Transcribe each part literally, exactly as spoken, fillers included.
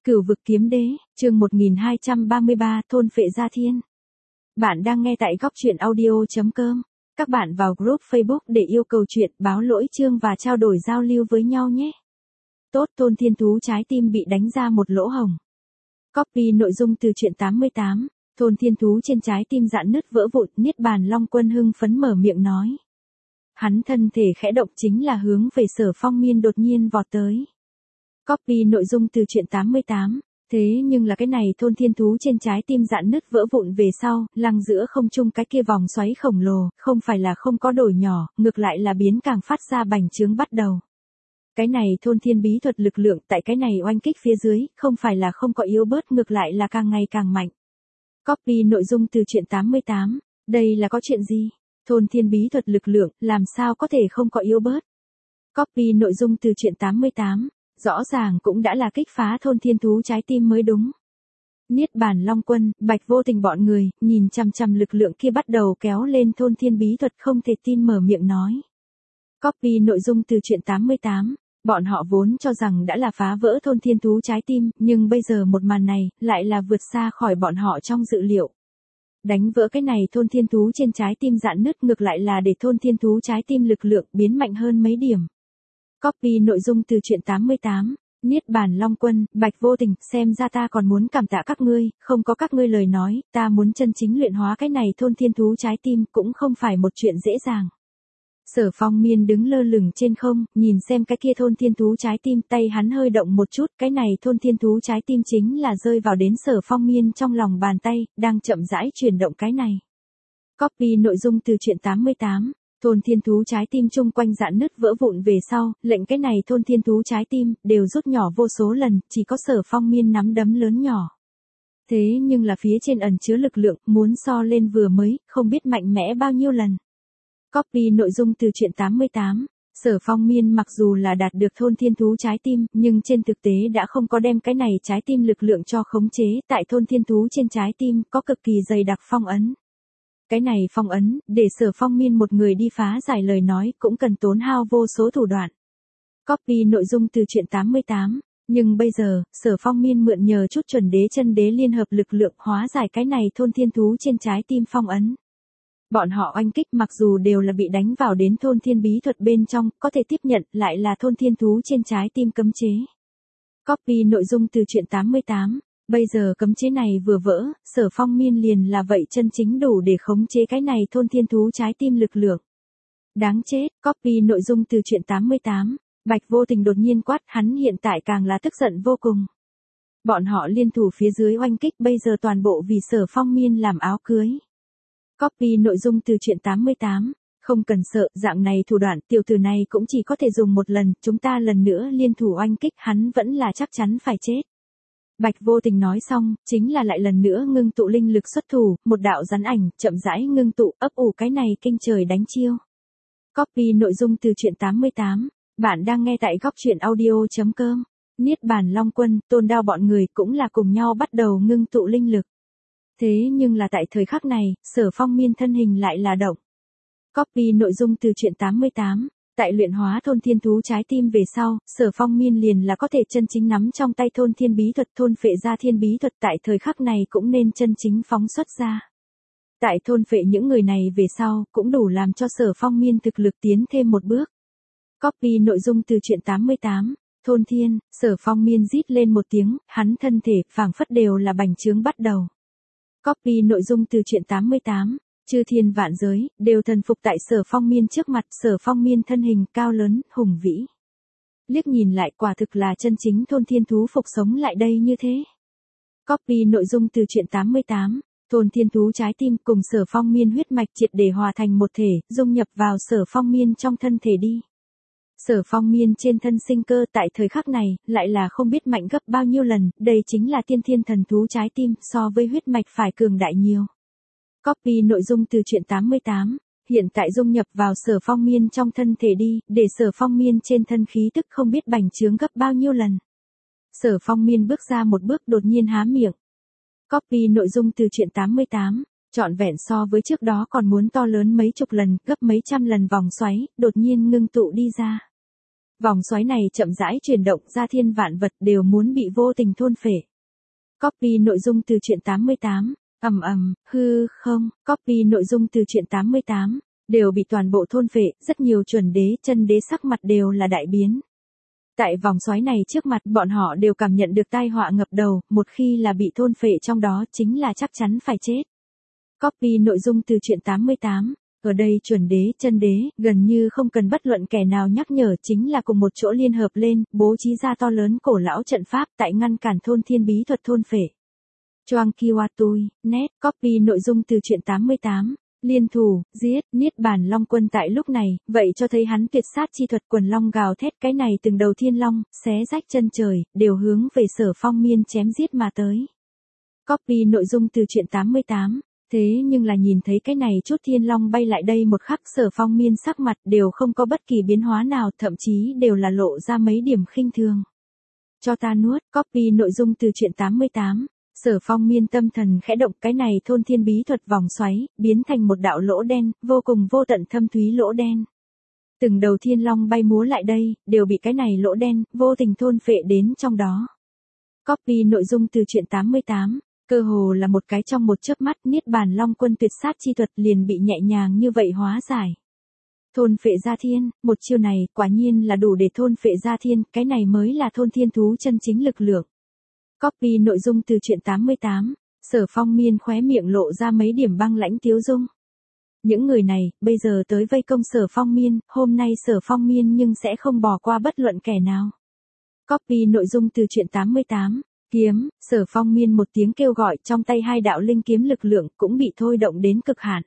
Cửu vực kiếm đế, chương một nghìn hai trăm ba mươi ba, thôn phệ gia thiên. Bạn đang nghe tại góc truyện audio.com. Các bạn vào group Facebook để yêu cầu chuyện, báo lỗi chương và trao đổi giao lưu với nhau nhé. Tốt, thôn thiên thú trái tim bị đánh ra một lỗ hổng. Copy nội dung từ truyện tám mươi tám. Thôn thiên thú trên trái tim rạn nứt vỡ vụn, Niết Bàn Long Quân hưng phấn mở miệng nói. Hắn thân thể khẽ động chính là hướng về Sở Phong Miên đột nhiên vọt tới. Copy nội dung từ truyện tám mươi tám. Thế nhưng là cái này thôn thiên thú trên trái tim rạn nứt vỡ vụn về sau, lăng giữa không trung cái kia vòng xoáy khổng lồ, không phải là không có đổi nhỏ, ngược lại là biến càng phát ra bành trướng bắt đầu. Cái này thôn thiên bí thuật lực lượng tại cái này oanh kích phía dưới, không phải là không có yếu bớt, ngược lại là càng ngày càng mạnh. Copy nội dung từ truyện tám mươi tám. Đây là có chuyện gì? Thôn thiên bí thuật lực lượng, làm sao có thể không có yếu bớt? Copy nội dung từ truyện tám mươi tám. Rõ ràng cũng đã là kích phá thôn thiên thú trái tim mới đúng. Niết Bàn Long Quân, Bạch Vô Tình bọn người, nhìn chằm chằm lực lượng kia bắt đầu kéo lên thôn thiên bí thuật không thể tin mở miệng nói. Copy nội dung từ truyện tám mươi tám. Bọn họ vốn cho rằng đã là phá vỡ thôn thiên thú trái tim, nhưng bây giờ một màn này, lại là vượt xa khỏi bọn họ trong dự liệu. Đánh vỡ cái này thôn thiên thú trên trái tim rạn nứt ngược lại là để thôn thiên thú trái tim lực lượng biến mạnh hơn mấy điểm. Copy nội dung từ truyện tám mươi tám. Niết Bàn Long Quân, Bạch Vô Tình, xem ra ta còn muốn cảm tạ các ngươi, không có các ngươi lời nói, ta muốn chân chính luyện hóa cái này thôn thiên thú trái tim cũng không phải một chuyện dễ dàng. Sở Phong Miên đứng lơ lửng trên không, nhìn xem cái kia thôn thiên thú trái tim, tay hắn hơi động một chút, cái này thôn thiên thú trái tim chính là rơi vào đến Sở Phong Miên trong lòng bàn tay, đang chậm rãi chuyển động cái này. Copy nội dung từ truyện tám mươi tám. Thôn thiên thú trái tim chung quanh rạn nứt vỡ vụn về sau, lệnh cái này thôn thiên thú trái tim, đều rút nhỏ vô số lần, chỉ có Sở Phong Miên nắm đấm lớn nhỏ. Thế nhưng là phía trên ẩn chứa lực lượng, muốn so lên vừa mới, không biết mạnh mẽ bao nhiêu lần. Copy nội dung từ truyện tám mươi tám. Sở Phong Miên mặc dù là đạt được thôn thiên thú trái tim, nhưng trên thực tế đã không có đem cái này trái tim lực lượng cho khống chế, tại thôn thiên thú trên trái tim, có cực kỳ dày đặc phong ấn. Cái này phong ấn, để Sở Phong Miên một người đi phá giải lời nói cũng cần tốn hao vô số thủ đoạn. Copy nội dung từ truyện tám mươi tám. Nhưng bây giờ, Sở Phong Miên mượn nhờ chút chuẩn đế chân đế liên hợp lực lượng hóa giải cái này thôn thiên thú trên trái tim phong ấn. Bọn họ oanh kích mặc dù đều là bị đánh vào đến thôn thiên bí thuật bên trong, có thể tiếp nhận lại là thôn thiên thú trên trái tim cấm chế. Copy nội dung từ truyện tám mươi tám. Bây giờ cấm chế này vừa vỡ, Sở Phong Miên liền là vậy chân chính đủ để khống chế cái này thôn thiên thú trái tim lực lượng. Đáng chết, copy nội dung từ truyện tám mươi tám. Bạch Vô Tình đột nhiên quát, hắn hiện tại càng là tức giận vô cùng. Bọn họ liên thủ phía dưới oanh kích bây giờ toàn bộ vì Sở Phong Miên làm áo cưới. Copy nội dung từ truyện tám mươi tám. Không cần sợ, dạng này thủ đoạn tiểu tử này cũng chỉ có thể dùng một lần, chúng ta lần nữa liên thủ oanh kích hắn vẫn là chắc chắn phải chết. Bạch Vô Tình nói xong, chính là lại lần nữa ngưng tụ linh lực xuất thủ, một đạo rắn ảnh, chậm rãi ngưng tụ, ấp ủ cái này kinh trời đánh chiêu. Copy nội dung từ truyện tám mươi tám. Bạn đang nghe tại góc truyện audio.com. Niết Bàn Long Quân, Tôn Đao bọn người cũng là cùng nhau bắt đầu ngưng tụ linh lực. Thế nhưng là tại thời khắc này, Sở Phong Miên thân hình lại là động. Copy nội dung từ truyện tám mươi tám. Tại luyện hóa thôn thiên thú trái tim về sau, Sở Phong Miên liền là có thể chân chính nắm trong tay thôn thiên bí thuật, thôn phệ gia thiên bí thuật tại thời khắc này cũng nên chân chính phóng xuất ra. Tại thôn phệ những người này về sau, cũng đủ làm cho Sở Phong Miên thực lực tiến thêm một bước. Copy nội dung từ truyện tám mươi tám. Thôn thiên, Sở Phong Miên rít lên một tiếng, hắn thân thể, phảng phất đều là bành trướng bắt đầu. Copy nội dung từ truyện tám mươi tám. Chư thiên vạn giới, đều thần phục tại Sở Phong Miên trước mặt, Sở Phong Miên thân hình cao lớn, hùng vĩ. Liếc nhìn lại quả thực là chân chính thôn thiên thú phục sống lại đây như thế. Copy nội dung từ truyện tám mươi tám. Thôn thiên thú trái tim cùng Sở Phong Miên huyết mạch triệt để hòa thành một thể, dung nhập vào Sở Phong Miên trong thân thể đi. Sở Phong Miên trên thân sinh cơ tại thời khắc này, lại là không biết mạnh gấp bao nhiêu lần, đây chính là tiên thiên thần thú trái tim, so với huyết mạch phải cường đại nhiều. Copy nội dung từ truyện tám mươi tám. Hiện tại dung nhập vào Sở Phong Miên trong thân thể đi, để Sở Phong Miên trên thân khí tức không biết bành trướng gấp bao nhiêu lần. Sở Phong Miên bước ra một bước đột nhiên há miệng. Copy nội dung từ truyện tám mươi tám. Trọn vẹn so với trước đó còn muốn to lớn mấy chục lần, gấp mấy trăm lần vòng xoáy, đột nhiên ngưng tụ đi ra. Vòng xoáy này chậm rãi chuyển động ra thiên vạn vật đều muốn bị vô tình thôn phệ. Copy nội dung từ truyện tám mươi tám. Ầm ầm, hư không, copy nội dung từ truyện tám mươi tám, đều bị toàn bộ thôn phệ, rất nhiều chuẩn đế, chân đế sắc mặt đều là đại biến. Tại vòng xoáy này trước mặt bọn họ đều cảm nhận được tai họa ngập đầu, một khi là bị thôn phệ trong đó chính là chắc chắn phải chết. Copy nội dung từ truyện tám mươi tám. Ở đây chuẩn đế, chân đế, gần như không cần bất luận kẻ nào nhắc nhở chính là cùng một chỗ liên hợp lên, bố trí ra to lớn cổ lão trận pháp tại ngăn cản thôn thiên bí thuật thôn phệ. Choang Kiwatui, net, copy nội dung từ truyện tám mươi tám. Liên thủ, giết, Niết Bàn Long Quân tại lúc này, vậy cho thấy hắn tuyệt sát chi thuật quần long gào thét cái này từng đầu thiên long, xé rách chân trời, đều hướng về Sở Phong Miên chém giết mà tới. Copy nội dung từ truyện tám mươi tám. Thế nhưng là nhìn thấy cái này chút thiên long bay lại đây một khắc Sở Phong Miên sắc mặt đều không có bất kỳ biến hóa nào, thậm chí đều là lộ ra mấy điểm khinh thường. Cho ta nuốt, copy nội dung từ truyện tám mươi tám. Sở Phong Miên tâm thần khẽ động cái này thôn thiên bí thuật vòng xoáy, biến thành một đạo lỗ đen, vô cùng vô tận thâm thúy lỗ đen. Từng đầu thiên long bay múa lại đây, đều bị cái này lỗ đen, vô tình thôn phệ đến trong đó. Copy nội dung từ truyện tám mươi tám. Cơ hồ là một cái trong một chớp mắt Niết Bàn Long Quân tuyệt sát chi thuật liền bị nhẹ nhàng như vậy hóa giải. Thôn phệ gia thiên, một chiêu này quả nhiên là đủ để thôn phệ gia thiên, cái này mới là thôn thiên thú chân chính lực lượng. Copy nội dung từ truyện tám mươi tám, Sở Phong Miên khóe miệng lộ ra mấy điểm băng lãnh tiếu dung. Những người này, bây giờ tới vây công Sở Phong Miên, hôm nay Sở Phong Miên nhưng sẽ không bỏ qua bất luận kẻ nào. Copy nội dung từ truyện tám mươi tám. Kiếm, Sở Phong Miên một tiếng kêu gọi trong tay hai đạo linh kiếm lực lượng cũng bị thôi động đến cực hạn.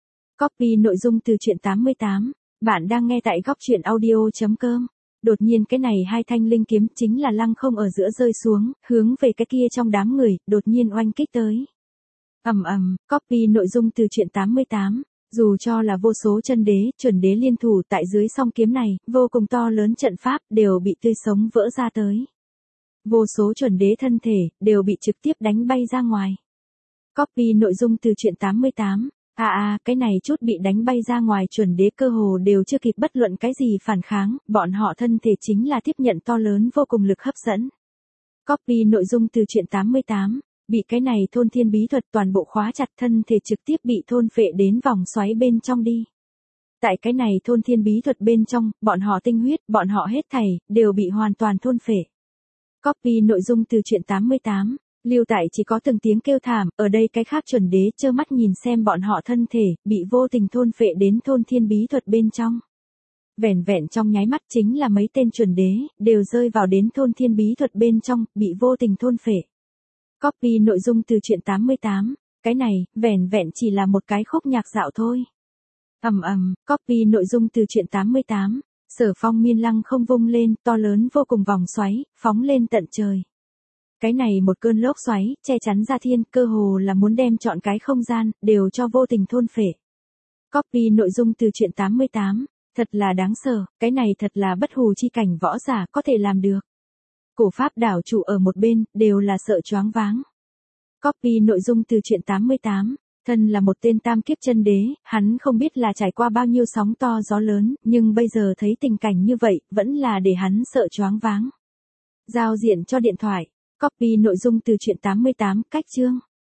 Copy nội dung từ truyện tám mươi tám, bạn đang nghe tại góc truyện audio chấm com. Đột nhiên cái này hai thanh linh kiếm chính là lăng không ở giữa rơi xuống, hướng về cái kia trong đám người, đột nhiên oanh kích tới. Ầm ầm, copy nội dung từ truyện tám mươi tám, dù cho là vô số chân đế, chuẩn đế liên thủ tại dưới song kiếm này, vô cùng to lớn trận pháp đều bị tươi sống vỡ ra tới. Vô số chuẩn đế thân thể, đều bị trực tiếp đánh bay ra ngoài. Copy nội dung từ truyện tám mươi tám. À à, cái này chút bị đánh bay ra ngoài chuẩn đế cơ hồ đều chưa kịp bất luận cái gì phản kháng, bọn họ thân thể chính là tiếp nhận to lớn vô cùng lực hấp dẫn. Copy nội dung từ truyện tám mươi tám. Bị cái này thôn thiên bí thuật toàn bộ khóa chặt thân thể trực tiếp bị thôn phệ đến vòng xoáy bên trong đi. Tại cái này thôn thiên bí thuật bên trong, bọn họ tinh huyết, bọn họ hết thảy, đều bị hoàn toàn thôn phệ. Copy nội dung từ truyện tám mươi tám, lưu tại chỉ có từng tiếng kêu thảm, ở đây cái khác chuẩn đế trơ mắt nhìn xem bọn họ thân thể, bị vô tình thôn phệ đến thôn thiên bí thuật bên trong. Vẻn vẹn trong nháy mắt chính là mấy tên chuẩn đế, đều rơi vào đến thôn thiên bí thuật bên trong, bị vô tình thôn phệ. Copy nội dung từ truyện tám mươi tám, cái này, vẻn vẹn chỉ là một cái khúc nhạc dạo thôi. Ầm ầm, copy nội dung từ truyện tám mươi tám. Sở Phong Miên lăng không vung lên, to lớn vô cùng vòng xoáy, phóng lên tận trời. Cái này một cơn lốc xoáy, che chắn ra thiên, cơ hồ là muốn đem trọn cái không gian, đều cho vô tình thôn phệ. Copy nội dung từ truyện tám mươi tám, thật là đáng sợ, cái này thật là bất hủ chi cảnh võ giả có thể làm được. Cổ pháp đảo chủ ở một bên, đều là sợ choáng váng. Copy nội dung từ truyện tám mươi tám. Thân là một tên tam kiếp chân đế, hắn không biết là trải qua bao nhiêu sóng to gió lớn, nhưng bây giờ thấy tình cảnh như vậy, vẫn là để hắn sợ choáng váng. Giao diện cho điện thoại, copy nội dung từ truyện tám mươi tám, cách chương.